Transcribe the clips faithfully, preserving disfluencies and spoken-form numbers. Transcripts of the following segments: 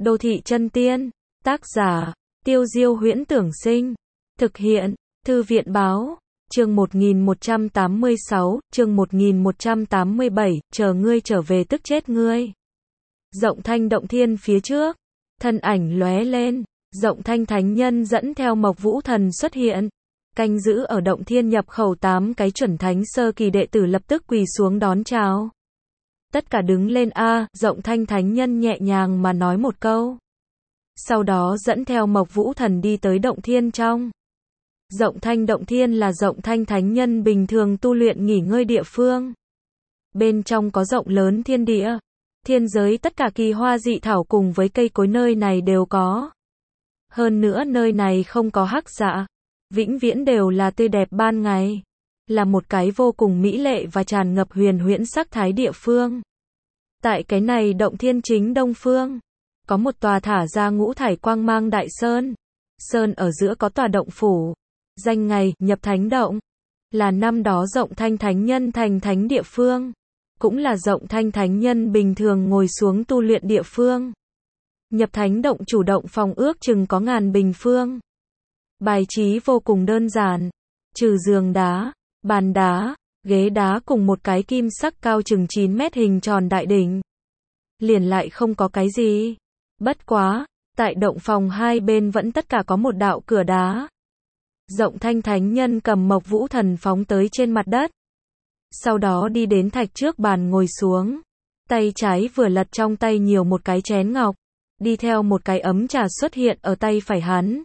Đô thị chân tiên. Tác giả, Tiêu Diêu Huyễn Tưởng Sinh. Thực hiện, Thư viện Báo. Chương một nghìn một trăm tám mươi sáu, chương một nghìn một trăm tám mươi bảy, chờ ngươi trở về tức chết ngươi. Rộng Thanh động thiên phía trước, thân ảnh lóe lên, Rộng Thanh thánh nhân dẫn theo Mộc Vũ Thần xuất hiện, canh giữ ở động thiên nhập khẩu tám cái chuẩn thánh sơ kỳ đệ tử lập tức quỳ xuống đón chào. Tất cả đứng lên a, Rộng Thanh thánh nhân nhẹ nhàng mà nói một câu. Sau đó dẫn theo Mộc Vũ Thần đi tới động thiên trong. Rộng Thanh động thiên là Rộng Thanh thánh nhân bình thường tu luyện nghỉ ngơi địa phương. Bên trong có rộng lớn thiên địa, thiên giới, tất cả kỳ hoa dị thảo cùng với cây cối nơi này đều có. Hơn nữa nơi này không có hắc dạ, vĩnh viễn đều là tươi đẹp ban ngày, là một cái vô cùng mỹ lệ và tràn ngập huyền huyễn sắc thái địa phương. Tại cái này động thiên chính đông phương, có một tòa thả ra ngũ thải quang mang đại sơn. Sơn ở giữa có tòa động phủ, danh ngày nhập thánh động, là năm đó Rộng Thanh thánh nhân thành thánh địa phương, cũng là Rộng Thanh thánh nhân bình thường ngồi xuống tu luyện địa phương. Nhập thánh động chủ động phòng ước chừng có ngàn bình phương. Bài trí vô cùng đơn giản, trừ giường đá, bàn đá, ghế đá cùng một cái kim sắc cao chừng chín mét hình tròn đại đỉnh, liền lại không có cái gì. Bất quá, tại động phòng hai bên vẫn tất cả có một đạo cửa đá. Rộng Thanh thánh nhân cầm Mộc Vũ Thần phóng tới trên mặt đất. Sau đó đi đến thạch trước bàn ngồi xuống. Tay trái vừa lật trong tay nhiều một cái chén ngọc. Đi theo một cái ấm trà xuất hiện ở tay phải hắn.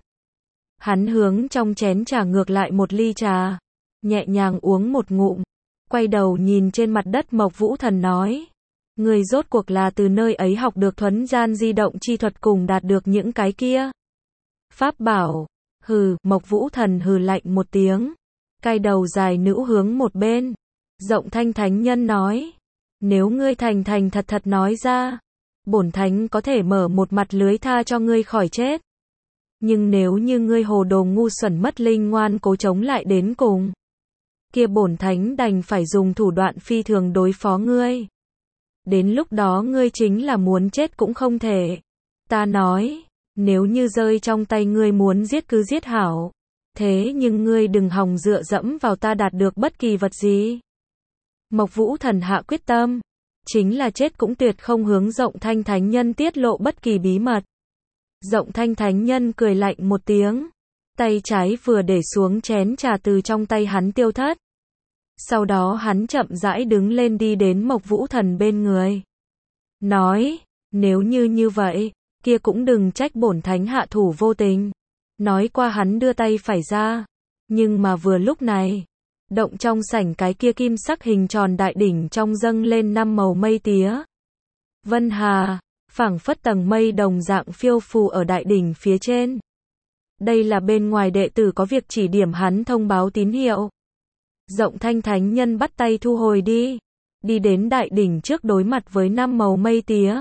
Hắn hướng trong chén trà ngược lại một ly trà. Nhẹ nhàng uống một ngụm. Quay đầu nhìn trên mặt đất Mộc Vũ Thần nói. Người rốt cuộc là từ nơi ấy học được thuấn gian di động chi thuật cùng đạt được những cái kia pháp bảo. Hừ, Mộc Vũ Thần hừ lạnh một tiếng, cai đầu dài nữ hướng một bên. Rộng Thanh thánh nhân nói, nếu ngươi thành thành thật thật nói ra, bổn thánh có thể mở một mặt lưới tha cho ngươi khỏi chết. Nhưng nếu như ngươi hồ đồ ngu xuẩn mất linh ngoan cố chống lại đến cùng, kia bổn thánh đành phải dùng thủ đoạn phi thường đối phó ngươi. Đến lúc đó ngươi chính là muốn chết cũng không thể. Ta nói, nếu như rơi trong tay ngươi muốn giết cứ giết hảo. Thế nhưng ngươi đừng hòng dựa dẫm vào ta đạt được bất kỳ vật gì. Mộc Vũ Thần hạ quyết tâm, chính là chết cũng tuyệt không hướng Rộng Thanh thánh nhân tiết lộ bất kỳ bí mật. Rộng Thanh thánh nhân cười lạnh một tiếng, tay trái vừa để xuống chén trà từ trong tay hắn tiêu thất. Sau đó hắn chậm rãi đứng lên đi đến Mộc Vũ Thần bên người. Nói, nếu như như vậy, kia cũng đừng trách bổn thánh hạ thủ vô tình. Nói qua hắn đưa tay phải ra. Nhưng mà vừa lúc này, động trong sảnh cái kia kim sắc hình tròn đại đỉnh trong dâng lên năm màu mây tía. Vân hà, phảng phất tầng mây đồng dạng phiêu phù ở đại đỉnh phía trên. Đây là bên ngoài đệ tử có việc chỉ điểm hắn thông báo tín hiệu. Rộng Thanh thánh nhân bắt tay thu hồi đi. Đi đến đại đỉnh trước đối mặt với năm màu mây tía.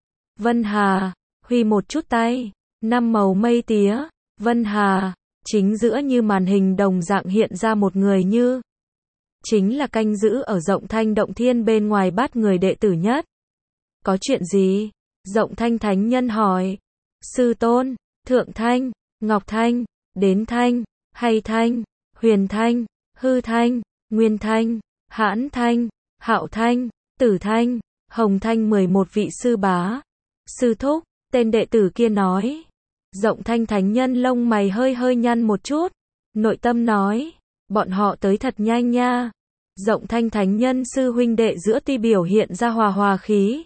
Vân hà, huy một chút tay. Năm màu mây tía, Vân hà, chính giữa như màn hình đồng dạng hiện ra một người như. Chính là canh giữ ở Rộng Thanh động thiên bên ngoài bát người đệ tử nhất. Có chuyện gì? Rộng Thanh thánh nhân hỏi. Sư tôn, Thượng Thanh, Ngọc Thanh, Đến Thanh, Hay Thanh, Huyền Thanh, Hư Thanh, Nguyên Thanh, Hãn Thanh, Hạo Thanh, Tử Thanh, Hồng Thanh mười một vị sư bá. Sư thúc, tên đệ tử kia nói. Rộng Thanh thánh nhân lông mày hơi hơi nhăn một chút. Nội tâm nói, bọn họ tới thật nhanh nha. Rộng Thanh thánh nhân sư huynh đệ giữa tuy biểu hiện ra hòa hòa khí.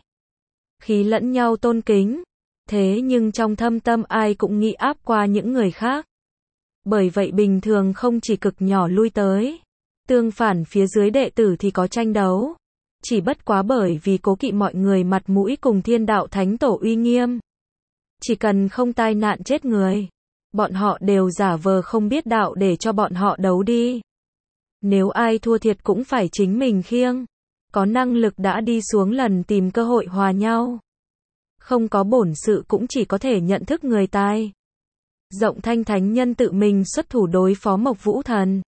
Khí lẫn nhau tôn kính. Thế nhưng trong thâm tâm ai cũng nghĩ áp qua những người khác. Bởi vậy bình thường không chỉ cực nhỏ lui tới. Tương phản phía dưới đệ tử thì có tranh đấu. Chỉ bất quá bởi vì cố kỵ mọi người mặt mũi cùng thiên đạo thánh tổ uy nghiêm. Chỉ cần không tai nạn chết người, bọn họ đều giả vờ không biết đạo để cho bọn họ đấu đi. Nếu ai thua thiệt cũng phải chính mình khiêng. Có năng lực đã đi xuống lần tìm cơ hội hòa nhau. Không có bổn sự cũng chỉ có thể nhận thức người tài. Rộng Thanh thánh nhân tự mình xuất thủ đối phó Mộc Vũ Thần.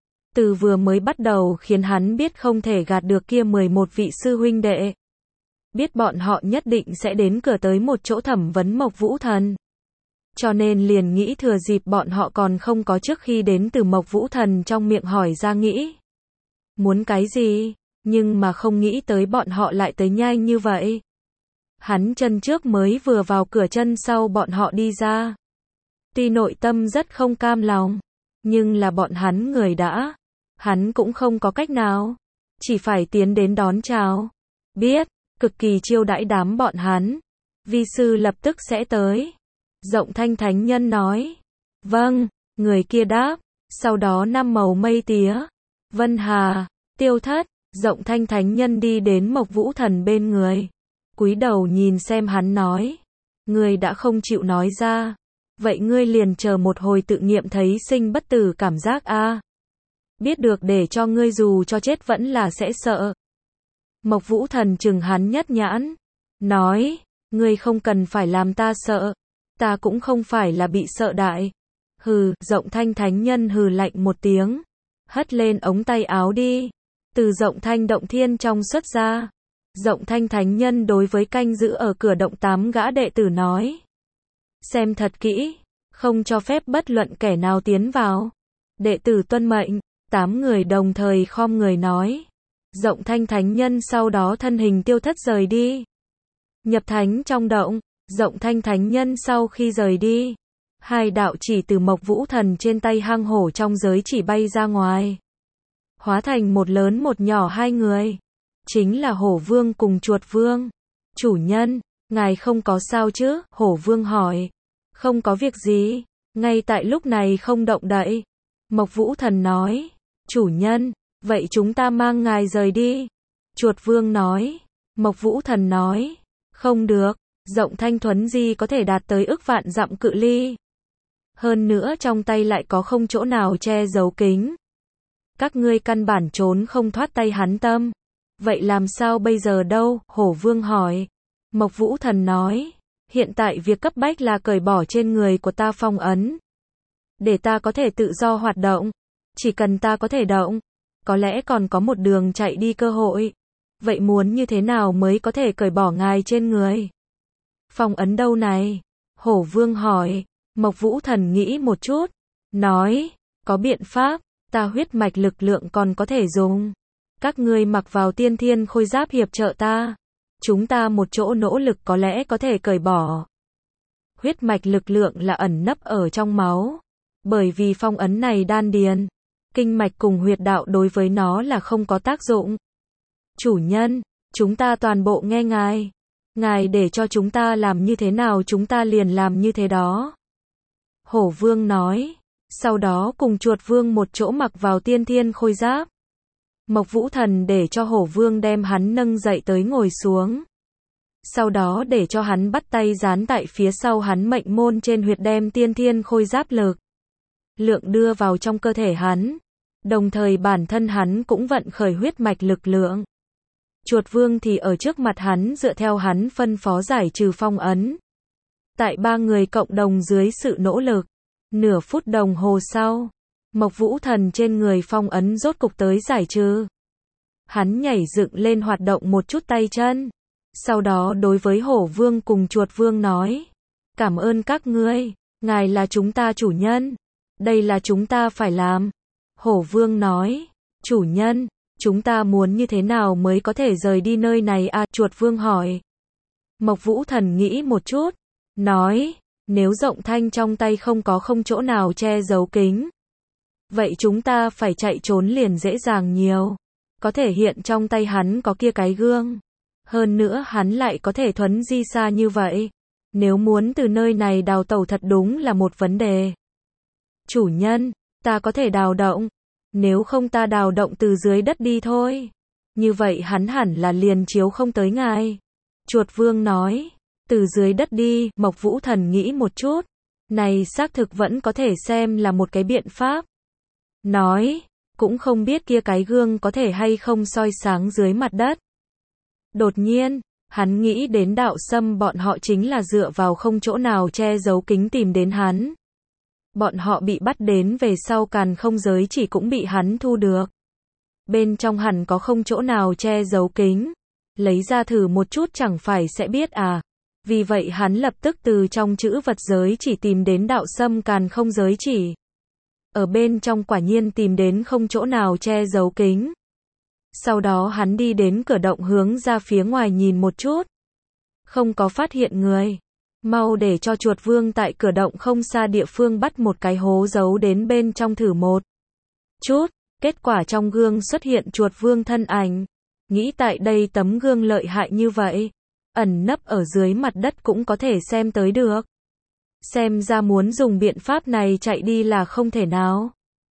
Từ vừa mới bắt đầu khiến hắn biết không thể gạt được kia mười một vị sư huynh đệ. biết bọn họ nhất định sẽ đến cửa tới một chỗ thẩm vấn Mộc Vũ Thần. Cho nên liền nghĩ thừa dịp bọn họ còn không có trước khi đến từ Mộc Vũ Thần trong miệng hỏi ra nghĩ. Muốn cái gì, nhưng mà không nghĩ tới bọn họ lại tới nhanh như vậy. Hắn chân trước mới vừa vào cửa chân sau bọn họ đi ra. Tuy nội tâm rất không cam lòng, nhưng là bọn hắn người đã. Hắn cũng không có cách nào. Chỉ phải tiến đến đón chào. Biết, cực kỳ chiêu đãi đám bọn hắn. Vi sư lập tức sẽ tới. Rộng Thanh Thánh Nhân nói. Vâng, người kia đáp. Sau đó năm màu mây tía, Vân Hà, Tiêu Thất, Rộng Thanh Thánh Nhân đi đến Mộc Vũ Thần bên người. Cúi đầu nhìn xem hắn nói. Ngươi đã không chịu nói ra. Vậy ngươi liền chờ một hồi tự nghiệm thấy sinh bất tử cảm giác a. Biết được để cho ngươi dù cho chết vẫn là sẽ sợ. Mộc Vũ Thần chừng hắn nhất nhãn. Nói, ngươi không cần phải làm ta sợ. Ta cũng không phải là bị sợ đại. Hừ, Rộng Thanh Thánh Nhân hừ lạnh một tiếng. Hất lên ống tay áo đi. Từ Rộng Thanh động thiên trong xuất ra. Rộng Thanh Thánh Nhân đối với canh giữ ở cửa động tám gã đệ tử nói. Xem thật kỹ, không cho phép bất luận kẻ nào tiến vào. Đệ tử tuân mệnh, tám người đồng thời khom người nói. Rộng Thanh Thánh Nhân sau đó thân hình tiêu thất rời đi. Nhập thánh trong động, Rộng Thanh Thánh Nhân sau khi rời đi. Hai đạo chỉ từ Mộc Vũ Thần trên tay hang hổ trong giới chỉ bay ra ngoài. Hóa thành một lớn một nhỏ hai người. Chính là Hổ Vương cùng Chuột Vương. Chủ nhân, ngài không có sao chứ? Hổ Vương hỏi. Không có việc gì, ngay tại lúc này không động đậy. Mộc Vũ Thần nói. Chủ nhân, vậy chúng ta mang ngài rời đi. Chuột Vương nói. Mộc Vũ Thần nói. Không được, Rộng Thanh thuấn di có thể đạt tới ức vạn dặm cự ly. Hơn nữa trong tay lại có không chỗ nào che giấu kính. Các ngươi căn bản trốn không thoát tay hắn tâm. Vậy làm sao bây giờ đâu? Hổ Vương hỏi. Mộc Vũ Thần nói. Hiện tại việc cấp bách là cởi bỏ trên người của ta phong ấn. Để ta có thể tự do hoạt động. Chỉ cần ta có thể động. Có lẽ còn có một đường chạy đi cơ hội. Vậy muốn như thế nào mới có thể cởi bỏ ngài trên người? Phong ấn đâu này? Hổ Vương hỏi. Mộc Vũ Thần nghĩ một chút. Nói. Có biện pháp. Ta huyết mạch lực lượng còn có thể dùng. Các ngươi mặc vào tiên thiên khôi giáp hiệp trợ ta. Chúng ta một chỗ nỗ lực có lẽ có thể cởi bỏ. Huyết mạch lực lượng là ẩn nấp ở trong máu. Bởi vì phong ấn này đan điền. Kinh mạch cùng huyệt đạo đối với nó là không có tác dụng. Chủ nhân, chúng ta toàn bộ nghe ngài. Ngài để cho chúng ta làm như thế nào chúng ta liền làm như thế đó. Hổ Vương nói. Sau đó cùng Chuột Vương một chỗ mặc vào tiên thiên khôi giáp. Mộc Vũ Thần để cho Hổ Vương đem hắn nâng dậy tới ngồi xuống. Sau đó để cho hắn bắt tay dán tại phía sau hắn mệnh môn trên huyệt đem tiên thiên khôi giáp lực lượng đưa vào trong cơ thể hắn. Đồng thời bản thân hắn cũng vận khởi huyết mạch lực lượng. Chuột Vương thì ở trước mặt hắn dựa theo hắn phân phó giải trừ phong ấn. Tại ba người cộng đồng dưới sự nỗ lực. Nửa phút đồng hồ sau. Mộc Vũ Thần trên người phong ấn rốt cục tới giải trừ. Hắn nhảy dựng lên hoạt động một chút tay chân. Sau đó đối với Hổ Vương cùng Chuột Vương nói. Cảm ơn các ngươi, ngài là chúng ta chủ nhân. Đây là chúng ta phải làm. Hổ Vương nói. Chủ nhân, chúng ta muốn như thế nào mới có thể rời đi nơi này à? Chuột Vương hỏi. Mộc Vũ Thần nghĩ một chút. Nói, nếu Rộng Thanh trong tay không có không chỗ nào che giấu kính. Vậy chúng ta phải chạy trốn liền dễ dàng nhiều. Có thể hiện trong tay hắn có kia cái gương. Hơn nữa hắn lại có thể thuấn di xa như vậy. Nếu muốn từ nơi này đào tẩu thật đúng là một vấn đề. Chủ nhân, ta có thể đào động. Nếu không ta đào động từ dưới đất đi thôi. Như vậy hắn hẳn là liền chiếu không tới ngài. Chuột Vương nói. Từ dưới đất đi, Mộc Vũ Thần nghĩ một chút. Này xác thực vẫn có thể xem là một cái biện pháp. Nói, cũng không biết kia cái gương có thể hay không soi sáng dưới mặt đất. Đột nhiên, hắn nghĩ đến Đạo Sâm bọn họ chính là dựa vào không chỗ nào che giấu kính tìm đến hắn. Bọn họ bị bắt đến về sau càn không giới chỉ cũng bị hắn thu được. Bên trong hẳn có không chỗ nào che giấu kính. Lấy ra thử một chút chẳng phải sẽ biết à. Vì vậy hắn lập tức từ trong chữ vật giới chỉ tìm đến đạo sâm càn không giới chỉ. Ở bên trong quả nhiên tìm đến không chỗ nào che giấu kính. Sau đó hắn đi đến cửa động hướng ra phía ngoài nhìn một chút. Không có phát hiện người. Mau để cho chuột vương tại cửa động không xa địa phương bắt một cái hố giấu đến bên trong thử một chút. Kết quả trong gương xuất hiện chuột vương thân ảnh. Nghĩ tại đây tấm gương lợi hại như vậy. Ẩn nấp ở dưới mặt đất cũng có thể xem tới được. Xem ra muốn dùng biện pháp này chạy đi là không thể nào.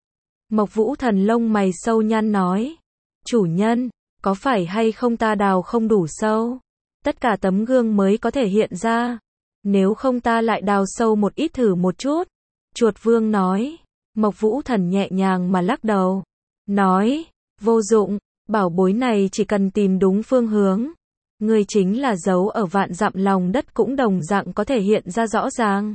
Mộc Vũ Thần lông mày sâu nhăn nói. Chủ nhân, có phải hay không ta đào không đủ sâu? Tất cả tấm gương mới có thể hiện ra. Nếu không ta lại đào sâu một ít thử một chút. Chuột vương nói. Mộc Vũ Thần nhẹ nhàng mà lắc đầu. Nói, vô dụng, bảo bối này chỉ cần tìm đúng phương hướng. Ngươi chính là giấu ở vạn dặm lòng đất cũng đồng dạng có thể hiện ra rõ ràng.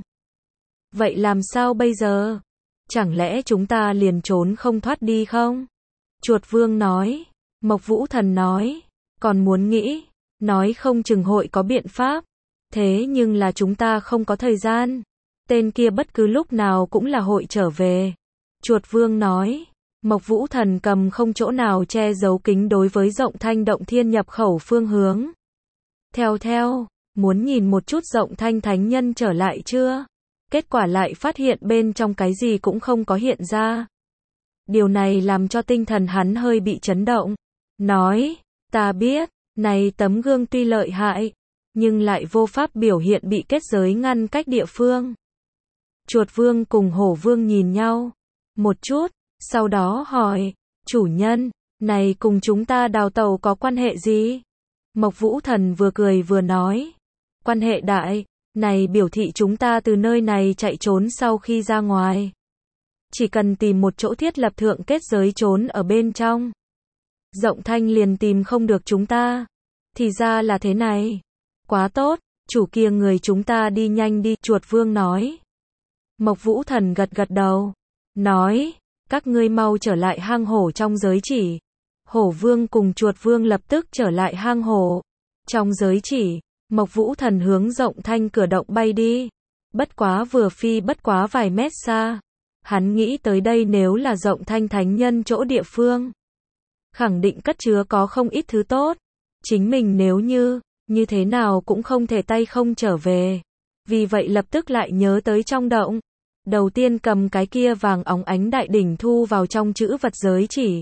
Vậy làm sao bây giờ? Chẳng lẽ chúng ta liền trốn không thoát đi không? Chuột vương nói. Mộc Vũ Thần nói. Còn muốn nghĩ. Nói không chừng hội có biện pháp. Thế nhưng là chúng ta không có thời gian. Tên kia bất cứ lúc nào cũng là hội trở về. Chuột vương nói. Mộc Vũ Thần cầm không chỗ nào che giấu kính đối với Rộng Thanh động thiên nhập khẩu phương hướng. Theo theo, muốn nhìn một chút Rộng Thanh thánh nhân trở lại chưa? Kết quả lại phát hiện bên trong cái gì cũng không có hiện ra. Điều này làm cho tinh thần hắn hơi bị chấn động. Nói, ta biết, này tấm gương tuy lợi hại, nhưng lại vô pháp biểu hiện bị kết giới ngăn cách địa phương. Chuột vương cùng hổ vương nhìn nhau một chút, sau đó hỏi, chủ nhân, này cùng chúng ta đào tàu có quan hệ gì? Mộc Vũ Thần vừa cười vừa nói, quan hệ đại, này biểu thị chúng ta từ nơi này chạy trốn sau khi ra ngoài. Chỉ cần tìm một chỗ thiết lập thượng kết giới trốn ở bên trong. Rộng Thanh liền tìm không được chúng ta. Thì ra là thế này. Quá tốt, chủ kia người chúng ta đi nhanh đi, chuột vương nói. Mộc Vũ Thần gật gật đầu. Nói, các ngươi mau trở lại hang hổ trong giới chỉ. Hổ vương cùng chuột vương lập tức trở lại hang hổ. Trong giới chỉ, Mộc Vũ Thần hướng Rộng Thanh cửa động bay đi. Bất quá vừa phi bất quá vài mét xa. Hắn nghĩ tới đây nếu là Rộng Thanh thánh nhân chỗ địa phương. Khẳng định cất chứa có không ít thứ tốt. Chính mình nếu như, như thế nào cũng không thể tay không trở về. Vì vậy lập tức lại nhớ tới trong động. Đầu tiên cầm cái kia vàng óng ánh đại đỉnh thu vào trong chữ vật giới chỉ.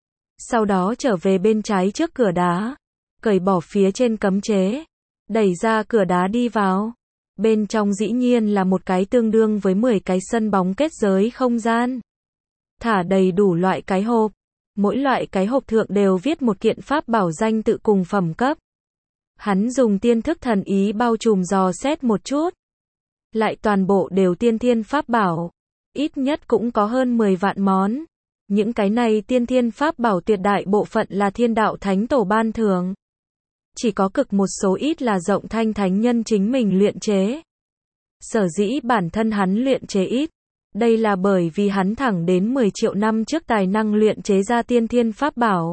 Sau đó trở về bên trái trước cửa đá. Cởi bỏ phía trên cấm chế. Đẩy ra cửa đá đi vào. Bên trong dĩ nhiên là một cái tương đương với mười cái sân bóng kết giới không gian. Thả đầy đủ loại cái hộp. Mỗi loại cái hộp thượng đều viết một kiện pháp bảo danh tự cùng phẩm cấp. Hắn dùng tiên thức thần ý bao trùm dò xét một chút. Lại toàn bộ đều tiên thiên pháp bảo. Ít nhất cũng có hơn mười vạn món. Những cái này tiên thiên pháp bảo tuyệt đại bộ phận là thiên đạo thánh tổ ban thưởng. Chỉ có cực một số ít là Rộng Thanh thánh nhân chính mình luyện chế. Sở dĩ bản thân hắn luyện chế ít. Đây là bởi vì hắn thẳng đến mười triệu năm trước tài năng luyện chế ra tiên thiên pháp bảo.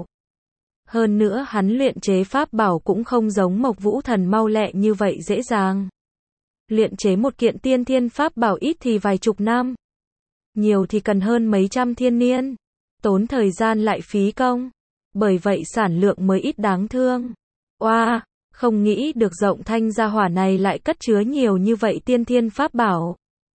Hơn nữa hắn luyện chế pháp bảo cũng không giống Mộc Vũ Thần mau lẹ như vậy dễ dàng. Luyện chế một kiện tiên thiên pháp bảo ít thì vài chục năm. Nhiều thì cần hơn mấy trăm thiên niên. Tốn thời gian lại phí công. Bởi vậy sản lượng mới ít đáng thương. Oa, wow, không nghĩ được Rộng Thanh gia hỏa này lại cất chứa nhiều như vậy tiên thiên pháp bảo.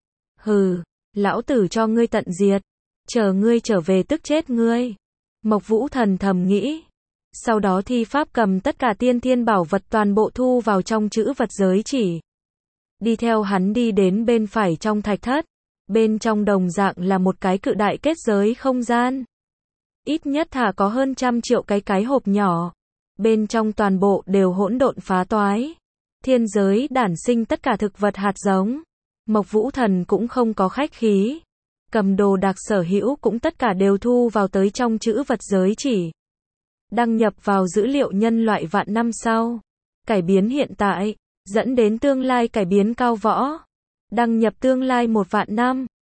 Hừ, lão tử cho ngươi tận diệt. Chờ ngươi trở về tức chết ngươi. Mộc Vũ Thần thầm nghĩ. Sau đó thi pháp cầm tất cả tiên thiên bảo vật toàn bộ thu vào trong chữ vật giới chỉ. Đi theo hắn đi đến bên phải trong thạch thất. Bên trong đồng dạng là một cái cự đại kết giới không gian. Ít nhất thả có hơn trăm triệu cái cái hộp nhỏ. Bên trong toàn bộ đều hỗn độn phá toái. Thiên giới đản sinh tất cả thực vật hạt giống. Mộc Vũ Thần cũng không có khách khí. Cầm đồ đạc sở hữu cũng tất cả đều thu vào tới trong chữ vật giới chỉ. Đăng nhập vào dữ liệu nhân loại vạn năm sau. Cải biến hiện tại, dẫn đến tương lai cải biến cao võ. Đăng nhập tương lai một vạn năm.